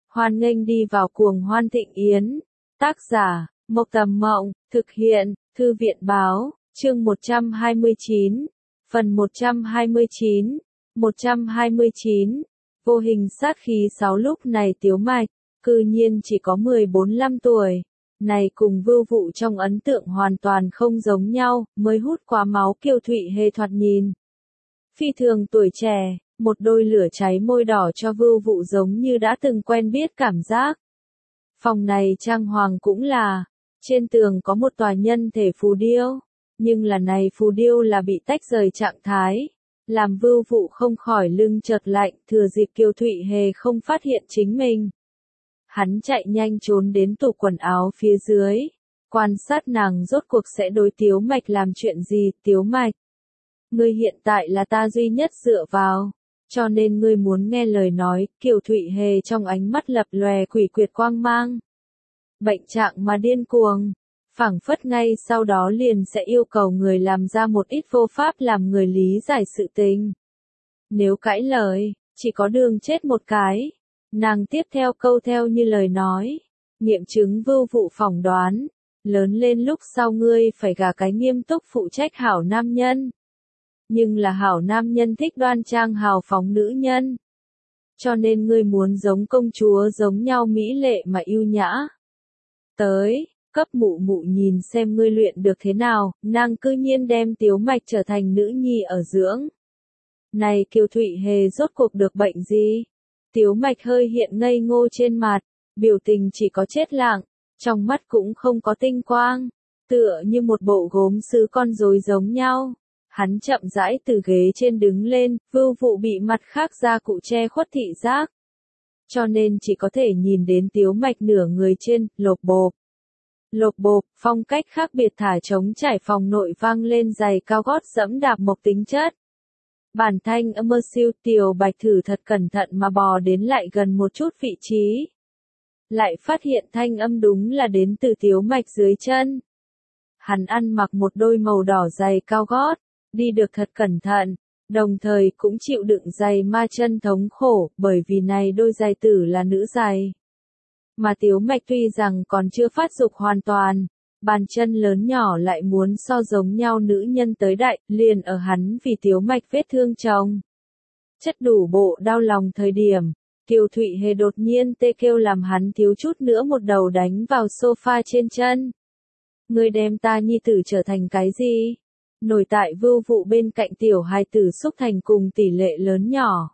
Hoan nghênh đi vào cuồng hoan thịnh yến. Tác giả, Mộc Tầm Mộng, thực hiện, Thư viện Báo, chương 129, phần 129, 129, vô hình sát khí 6 lúc này Tiếu Mạch, cư nhiên chỉ có 14-15 tuổi. Này cùng Vưu Vụ trong ấn tượng hoàn toàn không giống nhau, mới hút quá máu Kiều Thụy Hề thoạt nhìn. Phi thường tuổi trẻ, một đôi lửa cháy môi đỏ cho Vưu Vụ giống như đã từng quen biết cảm giác. Phòng này trang hoàng cũng là, trên tường có một tòa nhân thể phù điêu, nhưng là này phù điêu là bị tách rời trạng thái, làm Vưu Vụ không khỏi lưng chợt lạnh, thừa dịp Kiều Thụy Hề không phát hiện chính mình. Hắn chạy nhanh trốn đến tủ quần áo phía dưới, quan sát nàng rốt cuộc sẽ đối Tiếu Mạch làm chuyện gì. Tiếu Mạch, ngươi hiện tại là ta duy nhất dựa vào, cho nên ngươi muốn nghe lời nói. Kiều Thụy Hề trong ánh mắt lập lòe quỷ quyệt quang mang. Bệnh trạng mà điên cuồng, phảng phất ngay sau đó liền sẽ yêu cầu người làm ra một ít vô pháp làm người lý giải sự tình. Nếu cãi lời, chỉ có đường chết một cái. Nàng tiếp theo câu theo như lời nói, nghiệm chứng Vưu Vụ phỏng đoán, lớn lên lúc sau ngươi phải gả cái nghiêm túc phụ trách hảo nam nhân. Nhưng là hảo nam nhân thích đoan trang hào phóng nữ nhân. Cho nên ngươi muốn giống công chúa giống nhau mỹ lệ mà yêu nhã. Tới, cấp mụ mụ nhìn xem ngươi luyện được thế nào. Nàng cư nhiên đem Tiếu Mạch trở thành nữ nhi ở dưỡng. Này Kiều Thụy Hề rốt cuộc được bệnh gì? Tiếu Mạch hơi hiện ngây ngô trên mặt, biểu tình chỉ có chết lặng, trong mắt cũng không có tinh quang, tựa như một bộ gốm sứ con rối giống nhau. Hắn chậm rãi từ ghế trên đứng lên, Vưu Vụ bị mặt khác gia cụ che khuất thị giác, cho nên chỉ có thể nhìn đến Tiếu Mạch nửa người trên, lộp bộp. Lộp bộp, phong cách khác biệt thả trống trải phòng nội vang lên giày cao gót dẫm đạp mộc tính chất. Bản thanh âm siêu. Tiểu Bạch thử thật cẩn thận mà bò đến lại gần một chút vị trí. Lại phát hiện thanh âm đúng là đến từ Tiếu Mạch dưới chân. Hắn ăn mặc một đôi màu đỏ giày cao gót, đi được thật cẩn thận, đồng thời cũng chịu đựng giày ma chân thống khổ, bởi vì này đôi giày tử là nữ giày. Mà Tiếu Mạch tuy rằng còn chưa phát dục hoàn toàn, bàn chân lớn nhỏ lại muốn so giống nhau nữ nhân tới đại, liền ở hắn vì Tiếu Mạch vết thương chồng. Chất đủ bộ đau lòng thời điểm, Kiều Thụy Hề đột nhiên tê kêu làm hắn thiếu chút nữa một đầu đánh vào sofa trên chân. Ngươi đem ta nhi tử trở thành cái gì? Nổi tại Vưu Vụ bên cạnh tiểu hài tử xúc thành cùng tỷ lệ lớn nhỏ.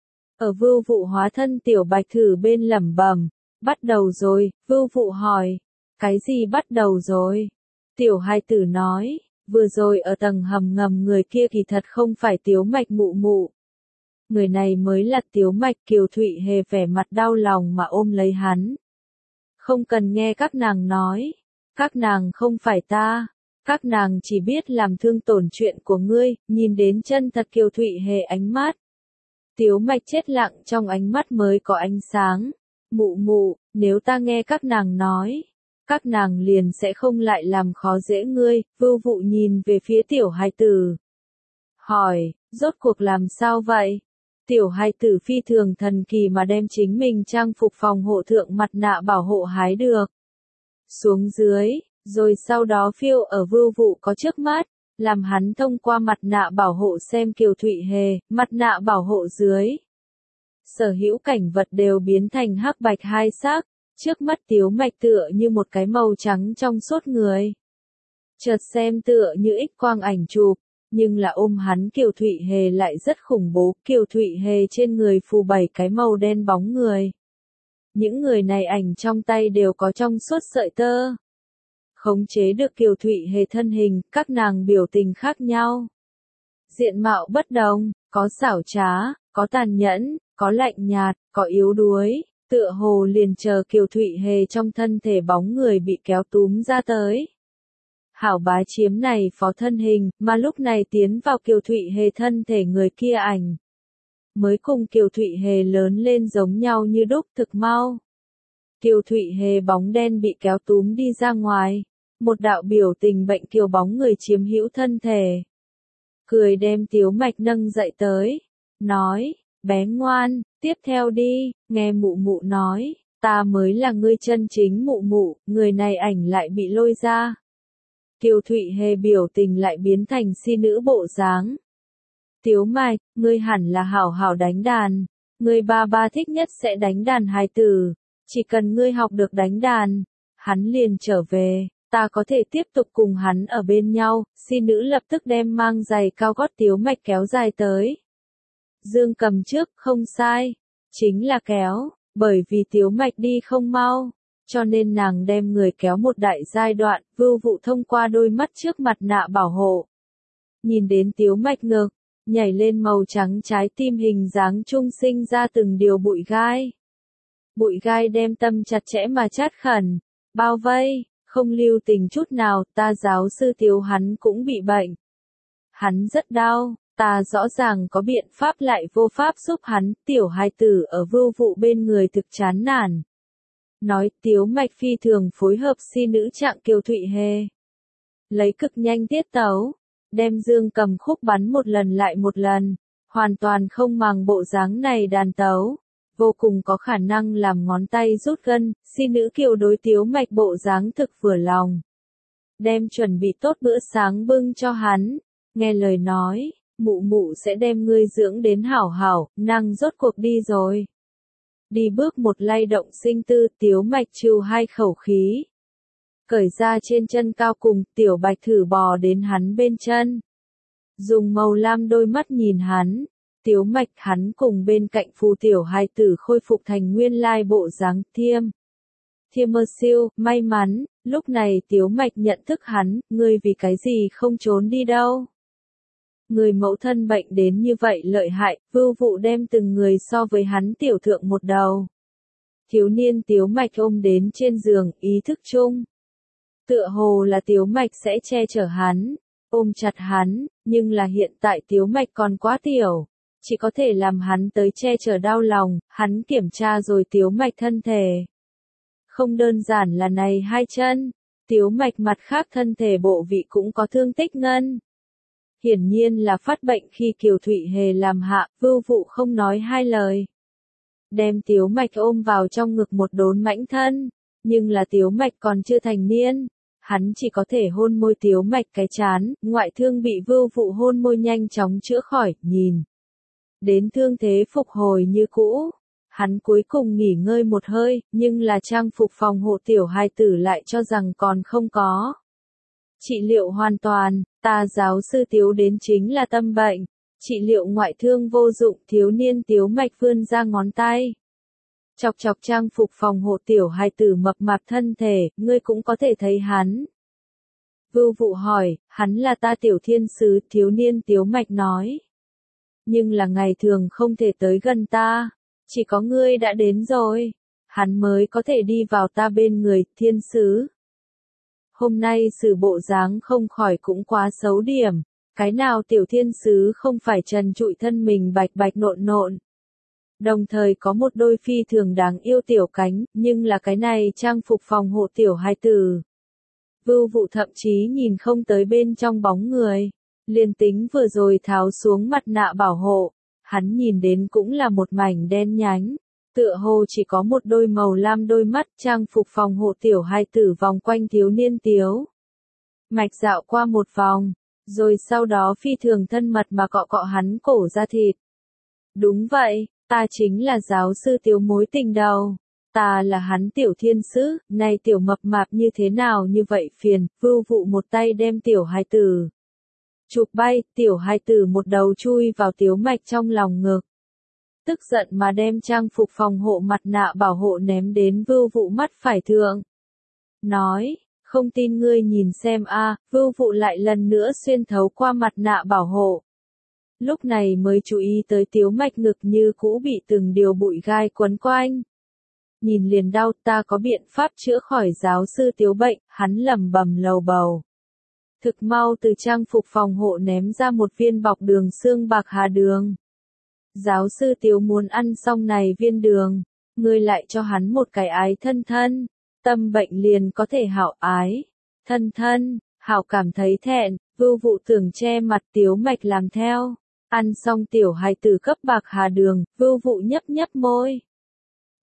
Ở Vưu Vụ hóa thân Tiểu Bạch thử bên lẩm bẩm, bắt đầu rồi. Vưu Vụ hỏi, cái gì bắt đầu rồi? Tiểu hài tử nói, vừa rồi ở tầng hầm ngầm người kia kỳ thật không phải Tiếu Mạch mụ mụ. Người này mới là Tiếu Mạch. Kiều Thụy Hề vẻ mặt đau lòng mà ôm lấy hắn. Không cần nghe các nàng nói, các nàng không phải ta, các nàng chỉ biết làm thương tổn chuyện của ngươi. Nhìn đến chân thật Kiều Thụy Hề ánh mắt, Tiếu Mạch chết lặng, trong ánh mắt mới có ánh sáng. Mụ mụ, nếu ta nghe các nàng nói, các nàng liền sẽ không lại làm khó dễ ngươi. Vưu Vụ nhìn về phía tiểu hài tử, hỏi, rốt cuộc làm sao vậy? Tiểu hài tử phi thường thần kỳ mà đem chính mình trang phục phòng hộ thượng mặt nạ bảo hộ hái được xuống dưới, rồi sau đó phiêu ở Vưu Vụ có trước mắt, làm hắn thông qua mặt nạ bảo hộ xem Kiều Thụy Hề. Mặt nạ bảo hộ dưới, sở hữu cảnh vật đều biến thành hắc bạch hai sắc, trước mắt Tiếu Mạch tựa như một cái màu trắng trong suốt người. Chợt xem tựa như X quang ảnh chụp, nhưng là ôm hắn Kiều Thụy Hề lại rất khủng bố. Kiều Thụy Hề trên người phù 7 cái màu đen bóng người. Những người này ảnh trong tay đều có trong suốt sợi tơ. Khống chế được Kiều Thụy Hề thân hình, các nàng biểu tình khác nhau. Diện mạo bất đồng, có xảo trá, có tàn nhẫn, có lạnh nhạt, có yếu đuối, tựa hồ liền chờ Kiều Thụy Hề trong thân thể bóng người bị kéo túm ra tới. Hảo bá chiếm này phó thân hình, mà lúc này tiến vào Kiều Thụy Hề thân thể người kia ảnh. Mới cùng Kiều Thụy Hề lớn lên giống nhau như đúc, thực mau. Kiều Thụy Hề bóng đen bị kéo túm đi ra ngoài, một đạo biểu tình bệnh kiều bóng người chiếm hữu thân thể. Cười đem Tiếu Mạch nâng dậy tới, nói, bé ngoan, tiếp theo đi, nghe mụ mụ nói, ta mới là ngươi chân chính mụ mụ, người này ảnh lại bị lôi ra. Kiều Thụy Hề biểu tình lại biến thành si nữ bộ dáng. Tiếu Mạch, ngươi hẳn là hảo hảo đánh đàn, ngươi ba ba thích nhất sẽ đánh đàn hài tử, chỉ cần ngươi học được đánh đàn, hắn liền trở về, ta có thể tiếp tục cùng hắn ở bên nhau, si nữ lập tức đem mang giày cao gót Tiếu Mạch kéo dài tới. Dương Cầm trước, không sai, chính là kéo, bởi vì Tiếu Mạch đi không mau, cho nên nàng đem người kéo một đại giai đoạn, Vưu Vụ thông qua đôi mắt trước mặt nạ bảo hộ. Nhìn đến Tiếu Mạch ngực, nhảy lên màu trắng trái tim hình dáng trung sinh ra từng điều bụi gai. Bụi gai đem tâm chặt chẽ mà chát khẩn, bao vây, không lưu tình chút nào, ta giáo sư Tiếu hắn cũng bị bệnh. Hắn rất đau, ta rõ ràng có biện pháp lại vô pháp giúp hắn, tiểu hài tử ở Vưu Vụ bên người thực chán nản. Nói Tiếu Mạch phi thường phối hợp si nữ trạng Kiều Thụy Hề. Lấy cực nhanh tiết tấu, đem Dương Cầm khúc bắn một lần lại một lần, hoàn toàn không màng bộ dáng này đàn tấu, vô cùng có khả năng làm ngón tay rút gân, si nữ Kiều đối Tiếu Mạch bộ dáng thực vừa lòng. Đem chuẩn bị tốt bữa sáng bưng cho hắn, nghe lời nói, mụ mụ sẽ đem ngươi dưỡng đến hảo hảo, năng rốt cuộc đi rồi. Đi bước một lay động sinh tư, Tiếu Mạch trừ hai khẩu khí. Cởi ra trên chân cao cùng, Tiểu Bạch thử bò đến hắn bên chân. Dùng màu lam đôi mắt nhìn hắn, Tiếu Mạch hắn cùng bên cạnh phù tiểu hài tử khôi phục thành nguyên lai bộ dáng Thiêm. Thiêm mơ siêu, may mắn, lúc này Tiếu Mạch nhận thức hắn, ngươi vì cái gì không trốn đi đâu. Người mẫu thân bệnh đến như vậy lợi hại, Vưu Vụ đem từng người so với hắn tiểu thượng một đầu. Thiếu niên Tiếu Mạch ôm đến trên giường, ý thức chung. Tựa hồ là Tiếu Mạch sẽ che chở hắn, ôm chặt hắn, nhưng là hiện tại Tiếu Mạch còn quá tiểu, chỉ có thể làm hắn tới che chở đau lòng, hắn kiểm tra rồi Tiếu Mạch thân thể. Không đơn giản là này hai chân, Tiếu Mạch mặt khác thân thể bộ vị cũng có thương tích ngân. Hiển nhiên là phát bệnh khi Kiều Thụy Hề làm hạ, Vưu Vụ không nói hai lời. Đem Tiếu Mạch ôm vào trong ngực một đốn mãnh thân, nhưng là Tiếu Mạch còn chưa thành niên, hắn chỉ có thể hôn môi Tiếu Mạch cái chán, ngoại thương bị Vưu Vụ hôn môi nhanh chóng chữa khỏi, nhìn. Đến thương thế phục hồi như cũ, hắn cuối cùng nghỉ ngơi một hơi, nhưng là trang phục phòng hộ tiểu hài tử lại cho rằng còn không có. Trị liệu hoàn toàn, ta giáo sư Tiếu đến chính là tâm bệnh, trị liệu ngoại thương vô dụng, thiếu niên Tiếu Mạch vươn ra ngón tay. Chọc chọc trang phục phòng hộ tiểu hài tử mập mạp thân thể, ngươi cũng có thể thấy hắn. Vưu Vụ hỏi, hắn là ta tiểu thiên sứ, thiếu niên Tiếu Mạch nói. Nhưng là ngày thường không thể tới gần ta, chỉ có ngươi đã đến rồi, hắn mới có thể đi vào ta bên người, thiên sứ. Hôm nay sự bộ dáng không khỏi cũng quá xấu điểm, cái nào tiểu thiên sứ không phải trần trụi thân mình bạch bạch nộn nộn. Đồng thời có một đôi phi thường đáng yêu tiểu cánh, nhưng là cái này trang phục phòng hộ tiểu hài tử. Vưu Vụ thậm chí nhìn không tới bên trong bóng người, liền tính vừa rồi tháo xuống mặt nạ bảo hộ, hắn nhìn đến cũng là một mảnh đen nhánh. Tựa hồ chỉ có một đôi màu lam đôi mắt, trang phục phòng hộ tiểu hài tử vòng quanh thiếu niên Tiếu Mạch dạo qua một vòng, rồi sau đó phi thường thân mật mà cọ cọ hắn cổ ra thịt. Đúng vậy, ta chính là giáo sư Tiếu mối tình đầu, ta là hắn tiểu thiên sứ, này tiểu mập mạp như thế nào như vậy phiền, Vưu Vụ một tay đem tiểu hài tử chụp bay, tiểu hài tử một đầu chui vào Tiếu Mạch trong lòng ngực. Tức giận mà đem trang phục phòng hộ mặt nạ bảo hộ ném đến Vưu Vụ mắt phải thượng. Nói, không tin ngươi nhìn xem a, Vưu Vụ lại lần nữa xuyên thấu qua mặt nạ bảo hộ. Lúc này mới chú ý tới Tiếu Mạch ngực như cũ bị từng điều bụi gai quấn quanh. Nhìn liền đau, ta có biện pháp chữa khỏi giáo sư Tiếu bệnh, hắn lẩm bẩm lầu bầu. Thực mau từ trang phục phòng hộ ném ra một viên bọc đường xương bạc hà đường. Giáo sư Tiếu muốn ăn xong này viên đường, ngươi lại cho hắn một cái ái thân thân, tâm bệnh liền có thể hảo ái, thân thân, hảo cảm thấy thẹn, Vưu Vụ tưởng che mặt Tiếu Mạch làm theo, ăn xong tiểu hài tử cấp bạc hà đường, Vưu Vụ nhấp nhấp môi.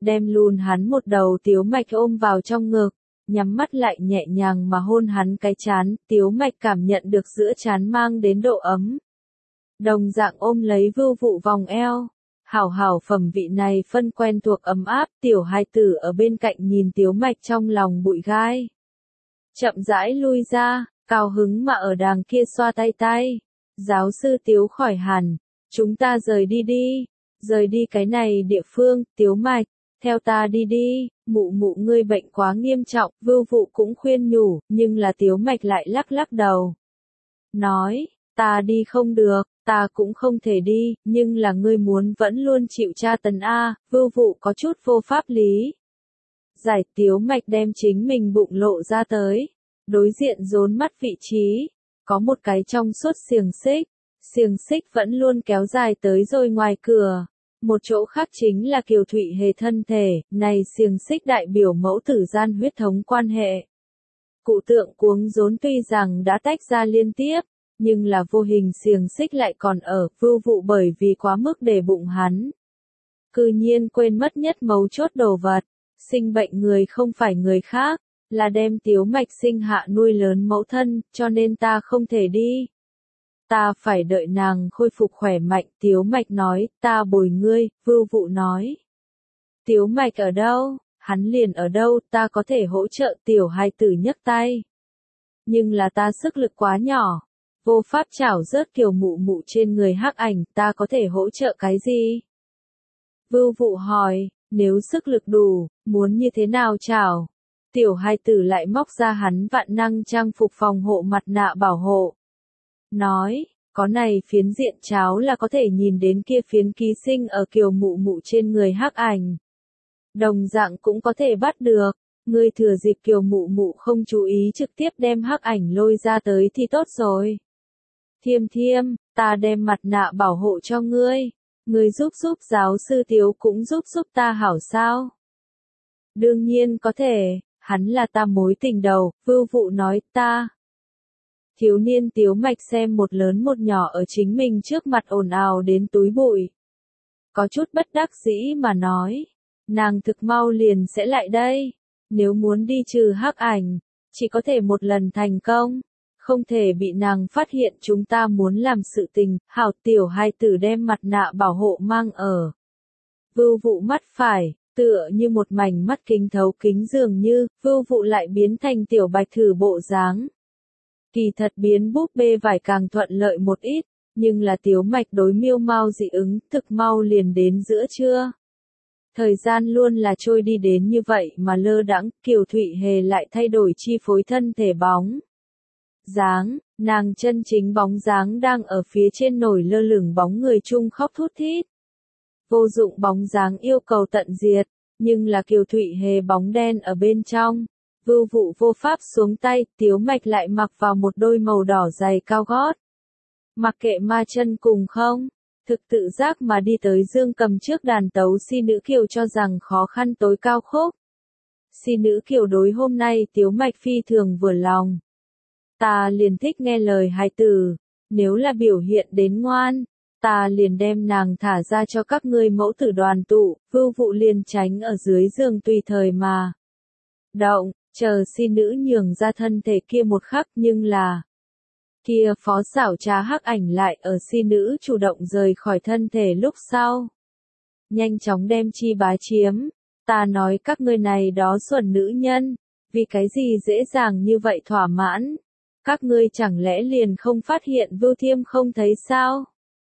đem lùn hắn một đầu. Tiếu Mạch ôm vào trong ngực, nhắm mắt lại nhẹ nhàng mà hôn hắn cái trán. Tiếu Mạch cảm nhận được giữa trán mang đến độ ấm. Đồng dạng ôm lấy Vưu Vụ vòng eo. Hảo hảo phẩm vị này phân quen thuộc ấm áp. Tiểu hài tử ở bên cạnh nhìn Tiếu Mạch trong lòng bụi gai. Chậm rãi lui ra, cao hứng mà ở đàng kia xoa tay tay. Giáo sư Tiếu khỏi hẳn, chúng ta rời đi đi. Rời đi cái này địa phương. Tiếu Mạch, theo ta đi đi, mụ mụ ngươi bệnh quá nghiêm trọng. Vưu Vụ cũng khuyên nhủ, nhưng là Tiếu Mạch lại lắc lắc đầu. Nói, ta đi không được, ta cũng không thể đi, nhưng là ngươi muốn vẫn luôn chịu tra tấn a. Vưu Vụ có chút vô pháp lý. Giải. Tiếu Mạch đem chính mình bụng lộ ra tới. Đối diện rốn mắt vị trí, có một cái trong suốt xiềng xích. Xiềng xích vẫn luôn kéo dài tới rồi ngoài cửa. Một chỗ khác chính là Kiều Thụy Hề thân thể, này xiềng xích đại biểu mẫu tử gian huyết thống quan hệ. Cụ tượng cuống rốn tuy rằng đã tách ra liên tiếp, nhưng là vô hình xiềng xích lại còn ở. Vưu Vụ bởi vì quá mức để bụng hắn, cư nhiên quên mất nhất mấu chốt đồ vật. Sinh bệnh người không phải người khác, là đem Tiếu Mạch sinh hạ nuôi lớn mẫu thân, cho nên ta không thể đi. Ta phải đợi nàng khôi phục khỏe mạnh. Tiếu Mạch nói, ta bồi ngươi. Vưu Vụ nói, Tiếu Mạch ở đâu, hắn liền ở đâu, ta có thể hỗ trợ. Tiểu hài tử nhấc tay. Nhưng là ta sức lực quá nhỏ, vô pháp chảo rớt Kiều mụ mụ trên người hắc ảnh, ta có thể hỗ trợ cái gì? Vưu Vụ hỏi, nếu sức lực đủ, muốn như thế nào chảo? Tiểu hài tử lại móc ra hắn vạn năng trang phục phòng hộ mặt nạ bảo hộ. Nói, có này phiến diện cháo là có thể nhìn đến kia phiến ký sinh ở Kiều mụ mụ trên người hắc ảnh. Đồng dạng cũng có thể bắt được. Ngươi thừa dịp Kiều mụ mụ không chú ý trực tiếp đem hắc ảnh lôi ra tới thì tốt rồi. Thiêm Thiêm, ta đem mặt nạ bảo hộ cho ngươi. Ngươi giúp giáo sư Tiếu cũng giúp ta hảo sao? Đương nhiên có thể, hắn là ta mối tình đầu. Vưu Vụ nói, ta. Thiếu niên Tiếu Mạch xem một lớn một nhỏ ở chính mình trước mặt ồn ào đến túi bụi. Có chút bất đắc dĩ mà nói, nàng thực mau liền sẽ lại đây. Nếu muốn đi trừ hắc ảnh, chỉ có thể một lần thành công, không thể bị nàng phát hiện. Chúng ta muốn làm sự tình. Hảo. Tiểu hài tử đem mặt nạ bảo hộ mang ở. Vưu Vụ mắt phải, tựa như một mảnh mắt kính thấu kính dường như. Vưu Vụ lại biến thành tiểu bạch thử bộ dáng. Kỳ thật biến búp bê vải càng thuận lợi một ít, nhưng là Tiếu Mạch đối miêu mau dị ứng, thực mau liền đến giữa trưa. Thời gian luôn là trôi đi đến như vậy mà lơ đãng. Kiều Thụy Hề lại thay đổi chi phối thân thể bóng dáng, nàng chân chính bóng dáng đang ở phía trên nổi lơ lửng bóng người chung khóc thút thít. Vô dụng bóng dáng yêu cầu tận diệt, nhưng là Kiều Thụy Hề bóng đen ở bên trong. Vưu Vụ vô pháp xuống tay. Tiếu Mạch lại mặc vào một đôi màu đỏ giày cao gót. Mặc kệ ma chân cùng không, thực tự giác mà đi tới dương cầm trước đàn tấu Si Nữ Kiều cho rằng khó khăn tối cao khúc. Si Nữ Kiều đối hôm nay Tiếu Mạch phi thường vừa lòng. Ta liền thích nghe lời hài tử, nếu là biểu hiện đến ngoan, ta liền đem nàng thả ra cho các ngươi mẫu tử đoàn tụ. Vưu Vụ liền tránh ở dưới giường tùy thời mà động, chờ Si Nữ nhường ra thân thể kia một khắc. Nhưng là kia phó xảo trá hắc ảnh lại ở Si Nữ chủ động rời khỏi thân thể lúc sau, nhanh chóng đem chi bá chiếm. Ta nói các ngươi này đó xuẩn nữ nhân, vì cái gì dễ dàng như vậy thỏa mãn? Các ngươi chẳng lẽ liền không phát hiện Vưu Thiêm không thấy sao?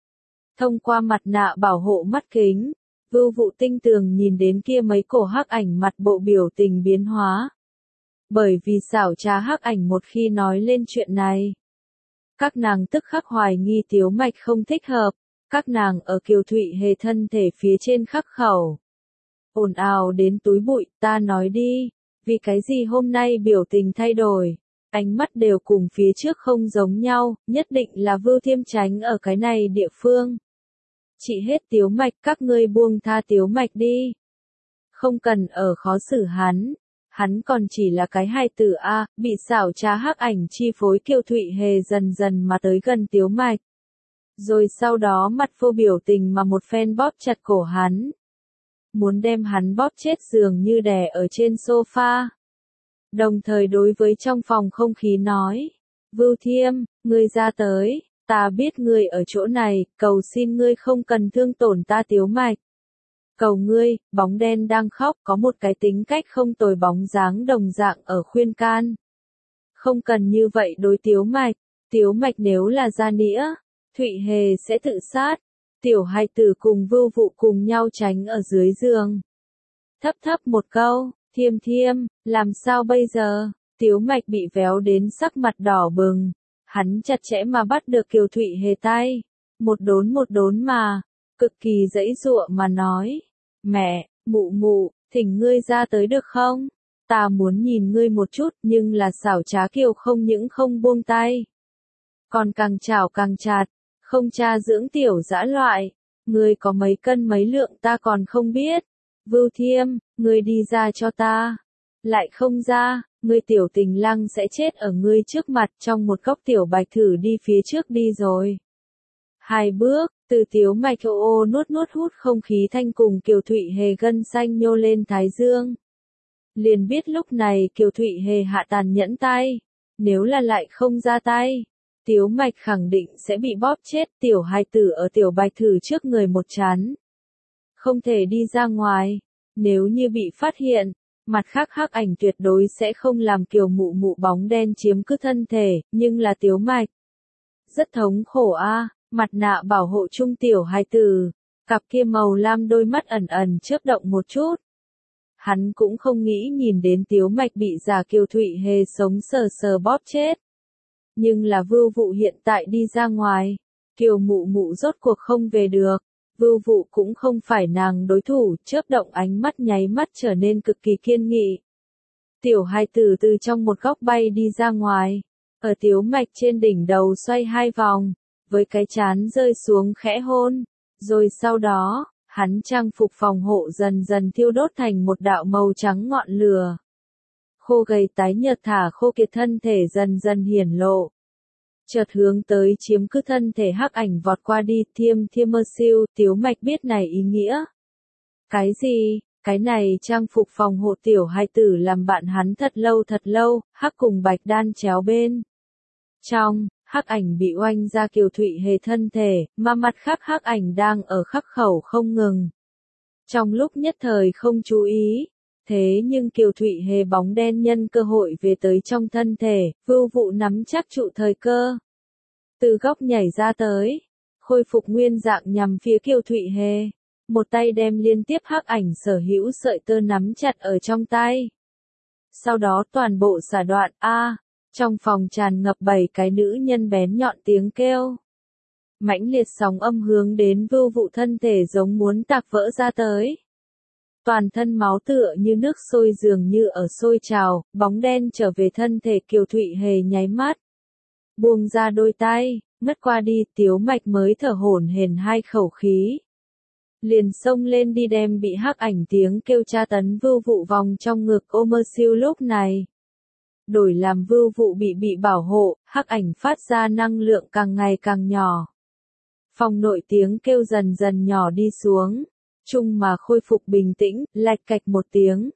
Thông qua mặt nạ bảo hộ mắt kính, Vưu Vụ tinh tường nhìn đến kia mấy cổ hắc ảnh mặt bộ biểu tình biến hóa. Bởi vì xảo trá hắc ảnh một khi nói lên chuyện này, các nàng tức khắc hoài nghi Tiếu Mạch không thích hợp. Các nàng ở Kiều Thụy Hề thân thể phía trên khắc khẩu. Ồn ào đến túi bụi. Ta nói đi, vì cái gì hôm nay biểu tình thay đổi, ánh mắt đều cùng phía trước không giống nhau, nhất định là Vưu Thiêm tránh ở cái này địa phương. Trị hết Tiếu Mạch. Các ngươi buông tha Tiếu Mạch đi. Không cần ở khó xử hắn. Hắn còn chỉ là cái hài tử a. Bị xảo trá hắc ảnh chi phối. Kiều Thụy Hề dần dần mà tới gần Tiếu Mạch. Rồi sau đó mặt vô biểu tình mà một phen bóp chặt cổ hắn. muốn đem hắn bóp chết dường như đè ở trên sofa. Đồng thời đối với trong phòng không khí nói, Vưu Thiêm, ngươi ra tới, ta biết ngươi ở chỗ này, cầu xin ngươi không cần thương tổn ta Tiếu Mạch. Cầu ngươi, bóng đen đang khóc có một cái tính cách không tồi bóng dáng đồng dạng ở khuyên can. Không cần như vậy đối Tiếu Mạch nếu là ra nĩa, Thụy Hề sẽ tự sát. Tiểu hài tử cùng Vưu Vụ cùng nhau tránh ở dưới giường. Thấp thấp một câu, Thiêm Thiêm, làm sao bây giờ? Tiếu Mạch bị véo đến sắc mặt đỏ bừng. Hắn chặt chẽ mà bắt được Kiều Thụy Hề tay. Một đốn mà, cực kỳ giãy giụa mà nói. Mẹ, mụ, thỉnh ngươi ra tới được không? Ta muốn nhìn ngươi một chút nhưng là xảo trá Kiều không những không buông tay. Còn càng chảo càng chặt, không cha dưỡng tiểu dã loại. Ngươi có mấy cân mấy lượng ta còn không biết. Vưu Thiêm, ngươi đi ra cho ta. Lại không ra, ngươi tiểu tình lăng sẽ chết ở ngươi trước mặt trong một góc. Tiểu Bạch thử đi phía trước đi rồi. 2 bước, từ Tiếu Mạch ô nuốt hút không khí thanh cùng Kiều Thụy Hề gân xanh nhô lên thái dương. Liền biết lúc này Kiều Thụy Hề hạ tàn nhẫn tay. Nếu là lại không ra tay, Tiếu Mạch khẳng định sẽ bị bóp chết. Tiểu hài tử ở Tiểu Bạch thử trước người một chán. Không thể đi ra ngoài. Nếu như bị phát hiện, mặt khác hắc ảnh tuyệt đối sẽ không làm Kiều mụ bóng đen chiếm cứ thân thể, nhưng là Tiếu Mạch. Rất thống khổ a, mặt nạ bảo hộ trung tiểu hài tử, cặp kia màu lam đôi mắt ẩn chớp động một chút. Hắn cũng không nghĩ nhìn đến Tiếu Mạch bị giả Kiều Thụy Hề sống sờ bóp chết. Nhưng là Vưu Vụ hiện tại đi ra ngoài, Kiều mụ rốt cuộc không về được. Vưu Vụ cũng không phải nàng đối thủ, chớp động ánh mắt nháy mắt trở nên cực kỳ kiên nghị. Tiểu hài tử từ trong một góc bay đi ra ngoài, ở Tiếu Mạch trên đỉnh đầu xoay 2 vòng, với cái chán rơi xuống khẽ hôn, rồi sau đó, hắn trang phục phòng hộ dần dần thiêu đốt thành một đạo màu trắng ngọn lửa. Khô gầy tái nhợt thả khô kiệt thân thể dần dần hiển lộ. Chợt hướng tới chiếm cứ thân thể hắc ảnh vọt qua đi. Thiêm mơ siêu, Tiếu Mạch biết này ý nghĩa. Cái gì? Cái này trang phục phòng hộ tiểu hài tử làm bạn hắn thật lâu, hắc cùng bạch đan chéo bên. Trong, hắc ảnh bị oanh ra Kiều Thụy Hề thân thể, mà mặt khác hắc ảnh đang ở khắc khẩu không ngừng. Trong lúc nhất thời không chú ý, thế nhưng Kiều Thụy Hề bóng đen nhân cơ hội về tới trong thân thể, Vưu Vụ nắm chắc trụ thời cơ. Từ góc nhảy ra tới, khôi phục nguyên dạng nhằm phía Kiều Thụy Hề. Một tay đem liên tiếp hắc ảnh sở hữu sợi tơ nắm chặt ở trong tay. Sau đó toàn bộ xả đoạn trong phòng tràn ngập 7 cái nữ nhân bén nhọn tiếng kêu. Mãnh liệt sóng âm hướng đến Vưu Vụ thân thể giống muốn tạc vỡ ra tới. Toàn thân máu tựa như nước sôi dường như ở sôi trào, bóng đen trở về thân thể Kiều Thụy Hề nháy mắt. Buông ra đôi tay, ngất qua đi, Tiếu Mạch mới thở hổn hển 2 khẩu khí. Liền xông lên đi đem bị hắc ảnh tiếng kêu tra tấn Vưu Vụ vòng trong ngực ôm siêu. Lúc này đổi làm Vưu Vụ bị bảo hộ, hắc ảnh phát ra năng lượng càng ngày càng nhỏ. Phòng nội tiếng kêu dần dần nhỏ đi xuống, chung mà khôi phục bình tĩnh, lạch cạch một tiếng.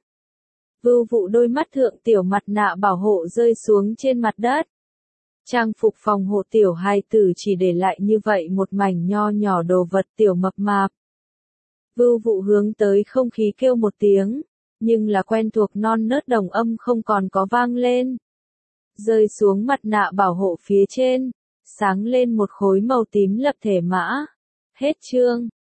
Vưu Vụ đôi mắt thượng tiểu mặt nạ bảo hộ rơi xuống trên mặt đất. Trang phục phòng hộ tiểu hài tử chỉ để lại như vậy một mảnh nho nhỏ đồ vật tiểu mập mạp. Vưu Vụ hướng tới không khí kêu một tiếng, nhưng là quen thuộc non nớt đồng âm không còn có vang lên. Rơi xuống mặt nạ bảo hộ phía trên, sáng lên một khối màu tím lập thể mã. Hết chương.